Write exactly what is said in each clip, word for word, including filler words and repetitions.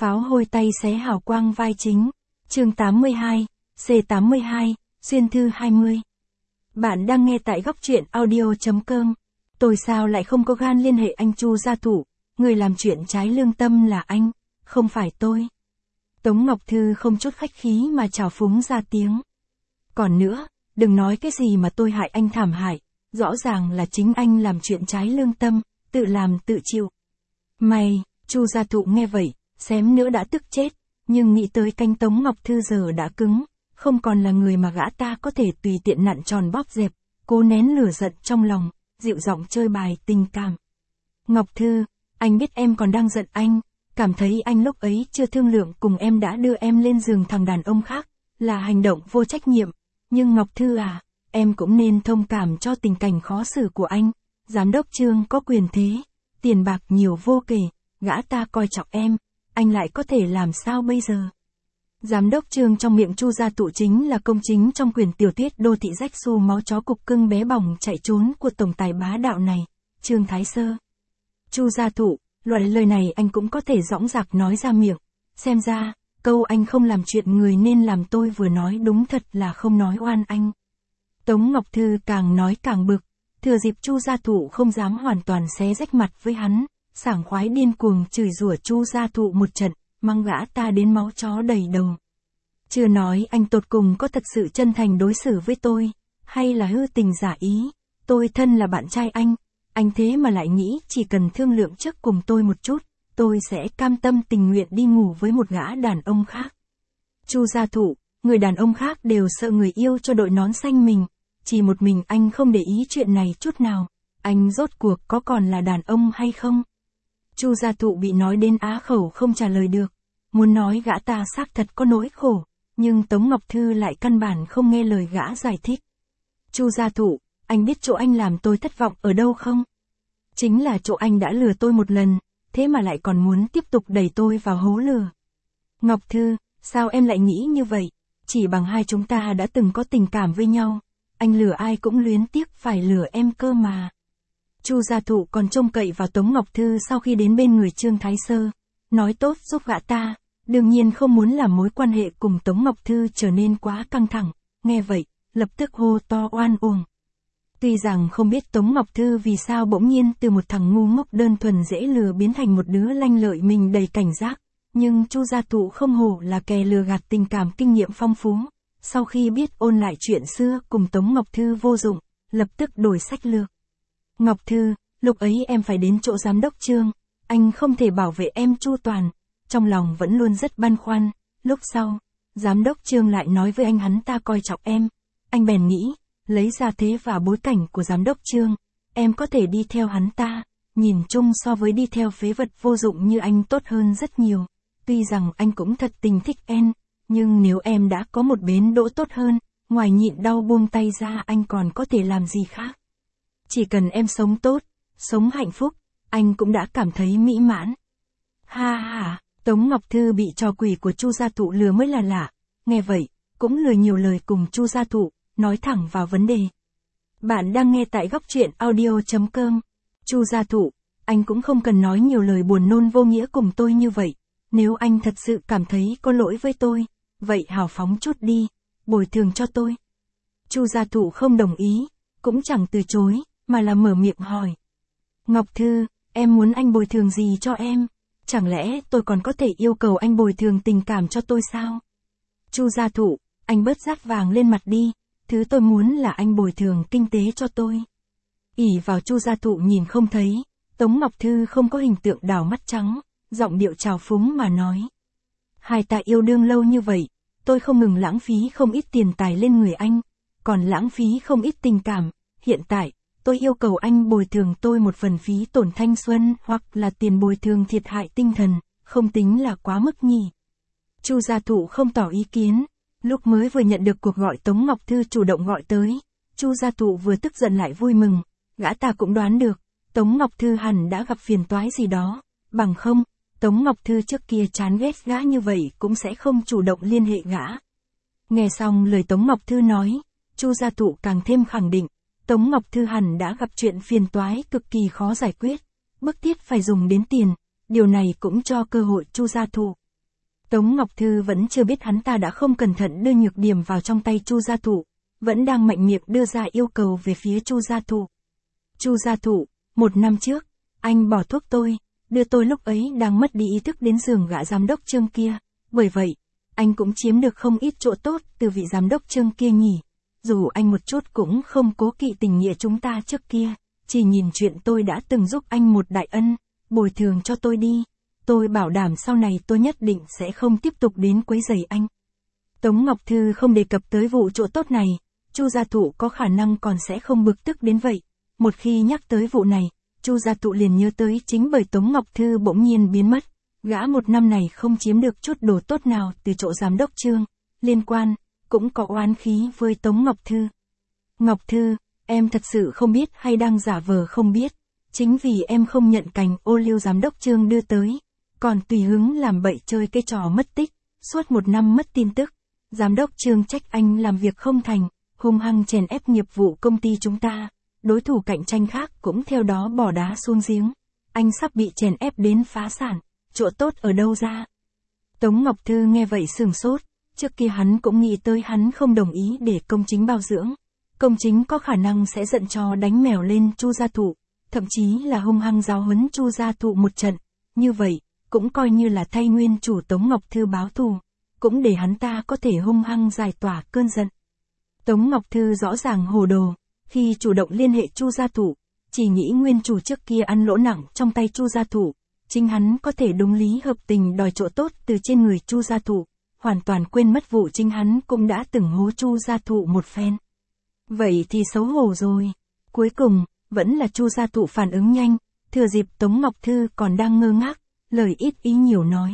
Pháo hôi tay xé hào quang vai chính. Chương tám mươi hai, C tám mươi hai, xuyên thư hai mươi. Bạn đang nghe tại góc truyện audio.com. Tôi sao lại không có gan liên hệ anh Chu gia thủ, người làm chuyện trái lương tâm là anh, không phải tôi. Tống Ngọc Thư không chút khách khí mà trào phúng ra tiếng. Còn nữa, đừng nói cái gì mà tôi hại anh thảm hại, rõ ràng là chính anh làm chuyện trái lương tâm, tự làm tự chịu. Mày, Chu gia thụ nghe vậy, xém nữa đã tức chết, nhưng nghĩ tới canh Tống Ngọc Thư giờ đã cứng, không còn là người mà gã ta có thể tùy tiện nặn tròn bóp dẹp, cố nén lửa giận trong lòng, dịu giọng chơi bài tình cảm. Ngọc Thư, anh biết em còn đang giận anh, cảm thấy anh lúc ấy chưa thương lượng cùng em đã đưa em lên giường thằng đàn ông khác, là hành động vô trách nhiệm, nhưng Ngọc Thư à, em cũng nên thông cảm cho tình cảnh khó xử của anh, giám đốc Trương có quyền thế, tiền bạc nhiều vô kể, gã ta coi trọng em, anh lại có thể làm sao bây giờ? Giám đốc Trương trong miệng Chu gia tụ chính là công chính trong quyển tiểu thuyết đô thị rách xu máu chó cục cưng bé bỏng chạy trốn của tổng tài bá đạo này, Trương Thái Sơ. Chu gia thụ, loại lời này anh cũng có thể dõng dạc nói ra miệng, xem ra, câu anh không làm chuyện người nên làm tôi vừa nói đúng thật là không nói oan anh. Tống Ngọc Thư càng nói càng bực, thừa dịp Chu gia thụ không dám hoàn toàn xé rách mặt với hắn, sảng khoái điên cuồng chửi rủa Chu gia thụ một trận, mang gã ta đến máu chó đầy đầu. Chưa nói anh tột cùng có thật sự chân thành đối xử với tôi, hay là hư tình giả ý, tôi thân là bạn trai anh, anh thế mà lại nghĩ chỉ cần thương lượng trước cùng tôi một chút, tôi sẽ cam tâm tình nguyện đi ngủ với một gã đàn ông khác. Chu gia thụ, người đàn ông khác đều sợ người yêu cho đội nón xanh mình, chỉ một mình anh không để ý chuyện này chút nào, anh rốt cuộc có còn là đàn ông hay không? Chu gia thụ bị nói đến á khẩu không trả lời được, muốn nói gã ta xác thật có nỗi khổ, nhưng Tống Ngọc Thư lại căn bản không nghe lời gã giải thích. Chu gia thụ, anh biết chỗ anh làm tôi thất vọng ở đâu không? Chính là chỗ anh đã lừa tôi một lần, thế mà lại còn muốn tiếp tục đẩy tôi vào hố lừa. Ngọc Thư, sao em lại nghĩ như vậy? Chỉ bằng hai chúng ta đã từng có tình cảm với nhau, anh lừa ai cũng luyến tiếc phải lừa em cơ mà. Chu gia thụ còn trông cậy vào Tống Ngọc Thư sau khi đến bên người Trương Thái Sơ, nói tốt giúp gã ta, đương nhiên không muốn làm mối quan hệ cùng Tống Ngọc Thư trở nên quá căng thẳng, nghe vậy, lập tức hô to oan uổng. Tuy rằng không biết Tống Ngọc Thư vì sao bỗng nhiên từ một thằng ngu ngốc đơn thuần dễ lừa biến thành một đứa lanh lợi mình đầy cảnh giác, nhưng Chu gia thụ không hổ là kẻ lừa gạt tình cảm kinh nghiệm phong phú, sau khi biết ôn lại chuyện xưa cùng Tống Ngọc Thư vô dụng, lập tức đổi sách lược. Ngọc Thư, lúc ấy em phải đến chỗ giám đốc Trương, anh không thể bảo vệ em chu toàn, trong lòng vẫn luôn rất băn khoăn, lúc sau, giám đốc Trương lại nói với anh hắn ta coi trọng em, anh bèn nghĩ, lấy ra thế và bối cảnh của giám đốc Trương, em có thể đi theo hắn ta, nhìn chung so với đi theo phế vật vô dụng như anh tốt hơn rất nhiều, tuy rằng anh cũng thật tình thích em, nhưng nếu em đã có một bến đỗ tốt hơn, ngoài nhịn đau buông tay ra anh còn có thể làm gì khác. Chỉ cần em sống tốt, sống hạnh phúc, anh cũng đã cảm thấy mỹ mãn. Ha ha, Tống Ngọc Thư bị trò quỷ của Chu gia thụ lừa mới là lạ, nghe vậy, cũng lười nhiều lời cùng Chu gia thụ, nói thẳng vào vấn đề. Bạn đang nghe tại góc truyện audio.com. Chu gia thụ, anh cũng không cần nói nhiều lời buồn nôn vô nghĩa cùng tôi như vậy, nếu anh thật sự cảm thấy có lỗi với tôi, vậy hào phóng chút đi, bồi thường cho tôi. Chu gia thụ không đồng ý, cũng chẳng từ chối, mà là mở miệng hỏi. Ngọc Thư, em muốn anh bồi thường gì cho em? Chẳng lẽ tôi còn có thể yêu cầu anh bồi thường tình cảm cho tôi sao? Chu gia thụ, anh bớt rát vàng lên mặt đi, thứ tôi muốn là anh bồi thường kinh tế cho tôi. ỷ vào Chu gia thụ nhìn không thấy, Tống Ngọc Thư không có hình tượng đảo mắt trắng, giọng điệu trào phúng mà nói. Hai ta yêu đương lâu như vậy, tôi không ngừng lãng phí không ít tiền tài lên người anh, còn lãng phí không ít tình cảm, hiện tại, tôi yêu cầu anh bồi thường tôi một phần phí tổn thanh xuân hoặc là tiền bồi thường thiệt hại tinh thần, không tính là quá mức nhỉ. Chu gia thụ không tỏ ý kiến, lúc mới vừa nhận được cuộc gọi Tống Ngọc Thư chủ động gọi tới, Chu gia thụ vừa tức giận lại vui mừng, gã ta cũng đoán được, Tống Ngọc Thư hẳn đã gặp phiền toái gì đó, bằng không, Tống Ngọc Thư trước kia chán ghét gã như vậy cũng sẽ không chủ động liên hệ gã. Nghe xong lời Tống Ngọc Thư nói, Chu gia thụ càng thêm khẳng định, Tống Ngọc Thư hẳn đã gặp chuyện phiền toái cực kỳ khó giải quyết, bức thiết phải dùng đến tiền, điều này cũng cho cơ hội Chu gia thụ. Tống Ngọc Thư vẫn chưa biết hắn ta đã không cẩn thận đưa nhược điểm vào trong tay Chu gia thụ, vẫn đang mạnh miệng đưa ra yêu cầu về phía Chu gia thụ. Chu gia thụ, một năm trước, anh bỏ thuốc tôi, đưa tôi lúc ấy đang mất đi ý thức đến giường gã giám đốc Trương kia, bởi vậy, anh cũng chiếm được không ít chỗ tốt từ vị giám đốc Trương kia nhỉ. Dù anh một chút cũng không cố kỵ tình nghĩa chúng ta trước kia, chỉ nhìn chuyện tôi đã từng giúp anh một đại ân, bồi thường cho tôi đi. Tôi bảo đảm sau này tôi nhất định sẽ không tiếp tục đến quấy rầy anh. Tống Ngọc Thư không đề cập tới vụ chỗ tốt này, Chu gia thụ có khả năng còn sẽ không bực tức đến vậy. Một khi nhắc tới vụ này, Chu gia thụ liền nhớ tới chính bởi Tống Ngọc Thư bỗng nhiên biến mất. Gã một năm này không chiếm được chút đồ tốt nào từ chỗ giám đốc Trương, liên quan, cũng có oán khí với Tống Ngọc Thư. Ngọc Thư, em thật sự không biết hay đang giả vờ không biết, chính vì em không nhận cành ô liu giám đốc Trương đưa tới, còn tùy hứng làm bậy chơi cái trò mất tích, suốt một năm mất tin tức. Giám đốc Trương trách anh làm việc không thành, hung hăng chèn ép nghiệp vụ công ty chúng ta, đối thủ cạnh tranh khác cũng theo đó bỏ đá xuống giếng. Anh sắp bị chèn ép đến phá sản, chỗ tốt ở đâu ra? Tống Ngọc Thư nghe vậy sửng sốt, trước kia hắn cũng nghĩ tới hắn không đồng ý để công chính bảo dưỡng. Công chính có khả năng sẽ giận chó đánh mèo lên Chu gia thụ, thậm chí là hung hăng giáo huấn Chu gia thụ một trận, như vậy, cũng coi như là thay nguyên chủ Tống Ngọc Thư báo thù, cũng để hắn ta có thể hung hăng giải tỏa cơn giận. Tống Ngọc Thư rõ ràng hồ đồ, khi chủ động liên hệ Chu gia thụ, chỉ nghĩ nguyên chủ trước kia ăn lỗ nặng trong tay Chu gia thụ, chính hắn có thể đúng lý hợp tình đòi chỗ tốt từ trên người Chu gia thụ, hoàn toàn quên mất vụ chính hắn cũng đã từng hố Chu gia thụ một phen. Vậy thì xấu hổ rồi. Cuối cùng, vẫn là Chu gia thụ phản ứng nhanh, thừa dịp Tống Ngọc Thư còn đang ngơ ngác, lời ít ý nhiều nói.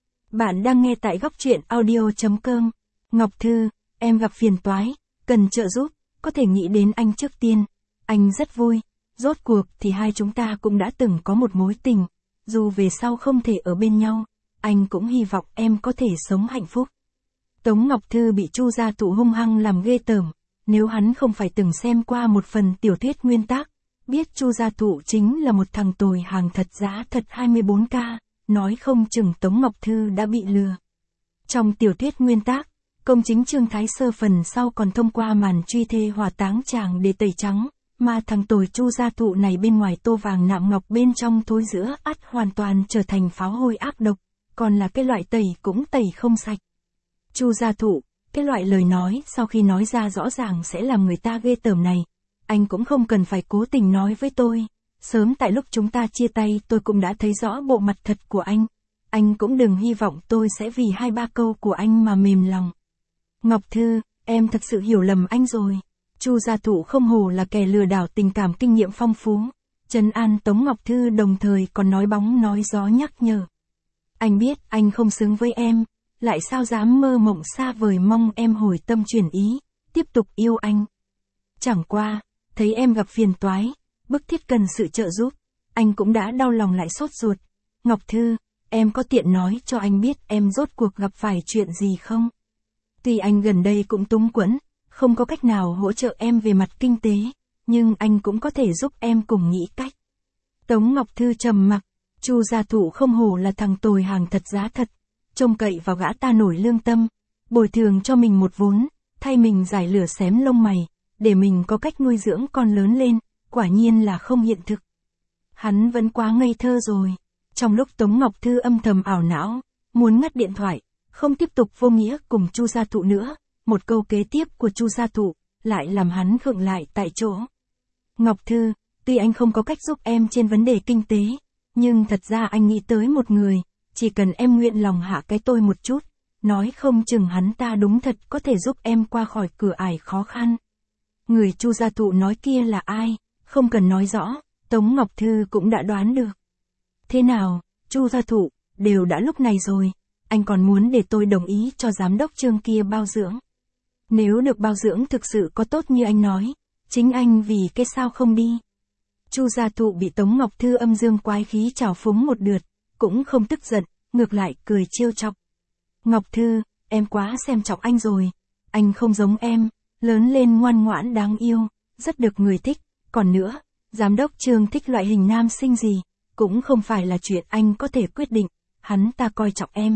Bạn đang nghe tại góc truyện audio chấm com. Ngọc Thư, em gặp phiền toái, cần trợ giúp, có thể nghĩ đến anh trước tiên. Anh rất vui, rốt cuộc thì hai chúng ta cũng đã từng có một mối tình, dù về sau không thể ở bên nhau, anh cũng hy vọng em có thể sống hạnh phúc. Tống Ngọc Thư bị Chu gia thụ hung hăng làm ghê tởm, nếu hắn không phải từng xem qua một phần tiểu thuyết nguyên tác, biết Chu gia thụ chính là một thằng tồi hàng thật giá thật hai mươi bốn K, nói không chừng Tống Ngọc Thư đã bị lừa. Trong tiểu thuyết nguyên tác, công chính Trương Thái Sơ phần sau còn thông qua màn truy thê hỏa táng chàng để tẩy trắng, mà thằng tồi Chu gia thụ này bên ngoài tô vàng nạm ngọc bên trong thối rữa ắt hoàn toàn trở thành pháo hôi ác độc, còn là cái loại tẩy cũng tẩy không sạch. Chu gia thụ, cái loại lời nói sau khi nói ra rõ ràng sẽ làm người ta ghê tởm này, anh cũng không cần phải cố tình nói với tôi, sớm tại lúc chúng ta chia tay tôi cũng đã thấy rõ bộ mặt thật của anh, anh cũng đừng hy vọng tôi sẽ vì hai ba câu của anh mà mềm lòng. Ngọc Thư, em thật sự hiểu lầm anh rồi. Chu gia thụ không hổ là kẻ lừa đảo tình cảm kinh nghiệm phong phú, trấn an Tống Ngọc Thư đồng thời còn nói bóng nói gió nhắc nhở. Anh biết anh không xứng với em, lại sao dám mơ mộng xa vời mong em hồi tâm chuyển ý, tiếp tục yêu anh. Chẳng qua, thấy em gặp phiền toái, bức thiết cần sự trợ giúp, anh cũng đã đau lòng lại sốt ruột. Ngọc Thư, em có tiện nói cho anh biết em rốt cuộc gặp phải chuyện gì không? Tuy anh gần đây cũng túng quẫn, không có cách nào hỗ trợ em về mặt kinh tế, nhưng anh cũng có thể giúp em cùng nghĩ cách. Tống Ngọc Thư trầm mặc, Chu gia thụ không hổ là thằng tồi hàng thật giá thật, trông cậy vào gã ta nổi lương tâm, bồi thường cho mình một vốn, thay mình giải lửa xém lông mày, để mình có cách nuôi dưỡng con lớn lên, quả nhiên là không hiện thực. Hắn vẫn quá ngây thơ rồi. Trong lúc Tống Ngọc Thư âm thầm ảo não, muốn ngắt điện thoại, không tiếp tục vô nghĩa cùng Chu gia thụ nữa, một câu kế tiếp của Chu gia thụ lại làm hắn khựng lại tại chỗ. Ngọc Thư, tuy anh không có cách giúp em trên vấn đề kinh tế, nhưng thật ra anh nghĩ tới một người, chỉ cần em nguyện lòng hạ cái tôi một chút, nói không chừng hắn ta đúng thật có thể giúp em qua khỏi cửa ải khó khăn. Người Chu gia thụ nói kia là ai, không cần nói rõ, Tống Ngọc Thư cũng đã đoán được. Thế nào, Chu gia thụ, đều đã lúc này rồi, anh còn muốn để tôi đồng ý cho giám đốc Trương kia bao dưỡng. Nếu được bao dưỡng thực sự có tốt như anh nói, chính anh vì cái sao không đi. Chu gia thụ bị Tống Ngọc Thư âm dương quái khí trào phúng một đợt, cũng không tức giận, ngược lại cười trêu chọc. Ngọc Thư, em quá xem trọng anh rồi, anh không giống em, lớn lên ngoan ngoãn đáng yêu, rất được người thích, còn nữa, giám đốc Trương thích loại hình nam sinh gì, cũng không phải là chuyện anh có thể quyết định, hắn ta coi trọng em,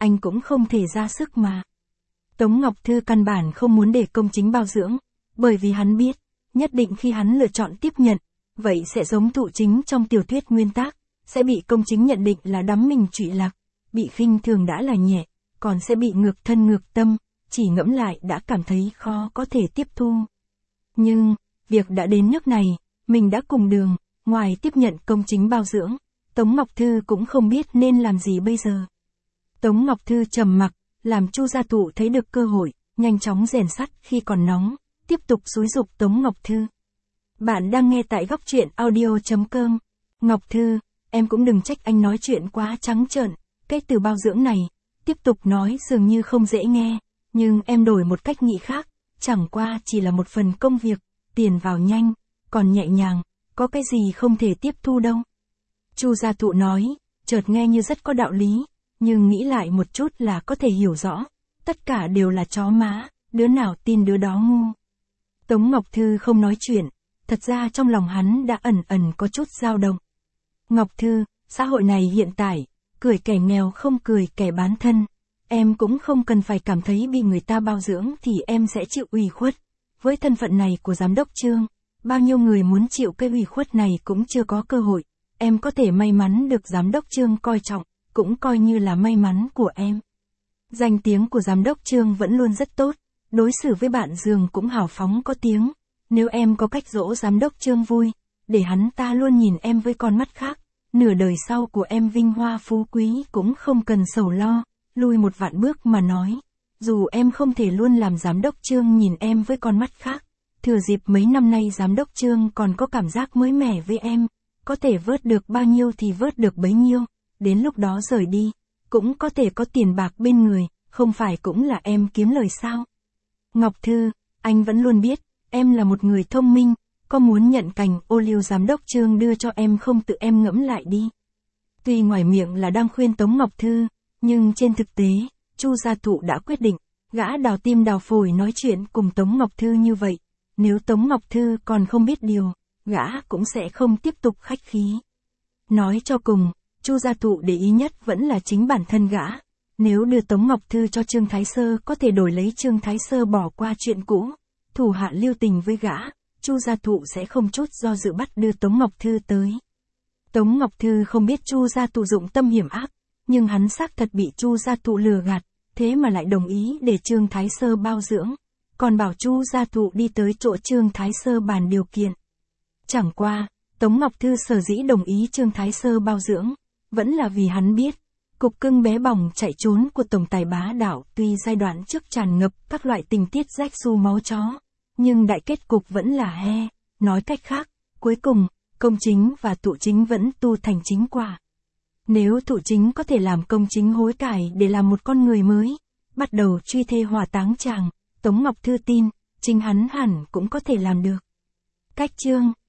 anh cũng không thể ra sức mà. Tống Ngọc Thư căn bản không muốn để công chính bao dưỡng, bởi vì hắn biết, nhất định khi hắn lựa chọn tiếp nhận, vậy sẽ giống Thụ Chính trong tiểu thuyết nguyên tác, sẽ bị công chính nhận định là đắm mình trụy lạc, bị khinh thường đã là nhẹ, còn sẽ bị ngược thân ngược tâm, chỉ ngẫm lại đã cảm thấy khó có thể tiếp thu. Nhưng, việc đã đến nước này, mình đã cùng đường, ngoài tiếp nhận công chính bao dưỡng, Tống Ngọc Thư cũng không biết nên làm gì bây giờ. Tống Ngọc Thư trầm mặc, làm Chu Gia Thụ thấy được cơ hội, nhanh chóng rèn sắt khi còn nóng, tiếp tục xúi giục Tống Ngọc Thư. Bạn đang nghe tại góc truyện audio chấm com. Ngọc Thư, em cũng đừng trách anh nói chuyện quá trắng trợn, cái từ bao dưỡng này, tiếp tục nói dường như không dễ nghe, nhưng em đổi một cách nghĩ khác, chẳng qua chỉ là một phần công việc, tiền vào nhanh, còn nhẹ nhàng, có cái gì không thể tiếp thu đâu. Chu Gia Thụ nói, chợt nghe như rất có đạo lý, nhưng nghĩ lại một chút là có thể hiểu rõ, tất cả đều là chó má, đứa nào tin đứa đó ngu. Tống Ngọc Thư không nói chuyện, thật ra trong lòng hắn đã ẩn ẩn có chút dao động. Ngọc Thư, xã hội này hiện tại, cười kẻ nghèo không cười kẻ bán thân, em cũng không cần phải cảm thấy bị người ta bao dưỡng thì em sẽ chịu ủy khuất. Với thân phận này của giám đốc Trương, bao nhiêu người muốn chịu cái ủy khuất này cũng chưa có cơ hội, em có thể may mắn được giám đốc Trương coi trọng, cũng coi như là may mắn của em. Danh tiếng của giám đốc Trương vẫn luôn rất tốt, đối xử với bạn giường cũng hào phóng có tiếng, nếu em có cách dỗ giám đốc Trương vui, để hắn ta luôn nhìn em với con mắt khác, nửa đời sau của em vinh hoa phú quý cũng không cần sầu lo, lui một vạn bước mà nói, dù em không thể luôn làm giám đốc Trương nhìn em với con mắt khác, thừa dịp mấy năm nay giám đốc Trương còn có cảm giác mới mẻ với em, có thể vớt được bao nhiêu thì vớt được bấy nhiêu, đến lúc đó rời đi, cũng có thể có tiền bạc bên người, không phải cũng là em kiếm lời sao. Ngọc Thư, anh vẫn luôn biết, em là một người thông minh, có muốn nhận cành ô liu giám đốc Trương đưa cho em không tự em ngẫm lại đi. Tuy ngoài miệng là đang khuyên Tống Ngọc Thư, nhưng trên thực tế, Chu Gia Thụ đã quyết định, gã đào tim đào phổi nói chuyện cùng Tống Ngọc Thư như vậy, nếu Tống Ngọc Thư còn không biết điều, gã cũng sẽ không tiếp tục khách khí. Nói cho cùng, Chu Gia Thụ để ý nhất vẫn là chính bản thân gã, nếu đưa Tống Ngọc Thư cho Trương Thái Sơ có thể đổi lấy Trương Thái Sơ bỏ qua chuyện cũ, thủ hạ lưu tình với gã, Chu Gia Thụ sẽ không chút do dự bắt đưa Tống Ngọc Thư tới. Tống Ngọc Thư không biết Chu Gia Thụ dụng tâm hiểm ác, nhưng hắn xác thật bị Chu Gia Thụ lừa gạt, thế mà lại đồng ý để Trương Thái Sơ bao dưỡng, còn bảo Chu Gia Thụ đi tới chỗ Trương Thái Sơ bàn điều kiện. Chẳng qua, Tống Ngọc Thư sở dĩ đồng ý Trương Thái Sơ bao dưỡng, vẫn là vì hắn biết, cục cưng bé bỏng chạy trốn của tổng tài bá đạo tuy giai đoạn trước tràn ngập các loại tình tiết rách xu máu chó, nhưng đại kết cục vẫn là he, nói cách khác, cuối cùng, công chính và Thụ Chính vẫn tu thành chính quả. Nếu Thụ Chính có thể làm công chính hối cải để làm một con người mới, bắt đầu truy thê hỏa táng chàng, Tống Ngọc Thư tin, chính hắn hẳn cũng có thể làm được. Cách chương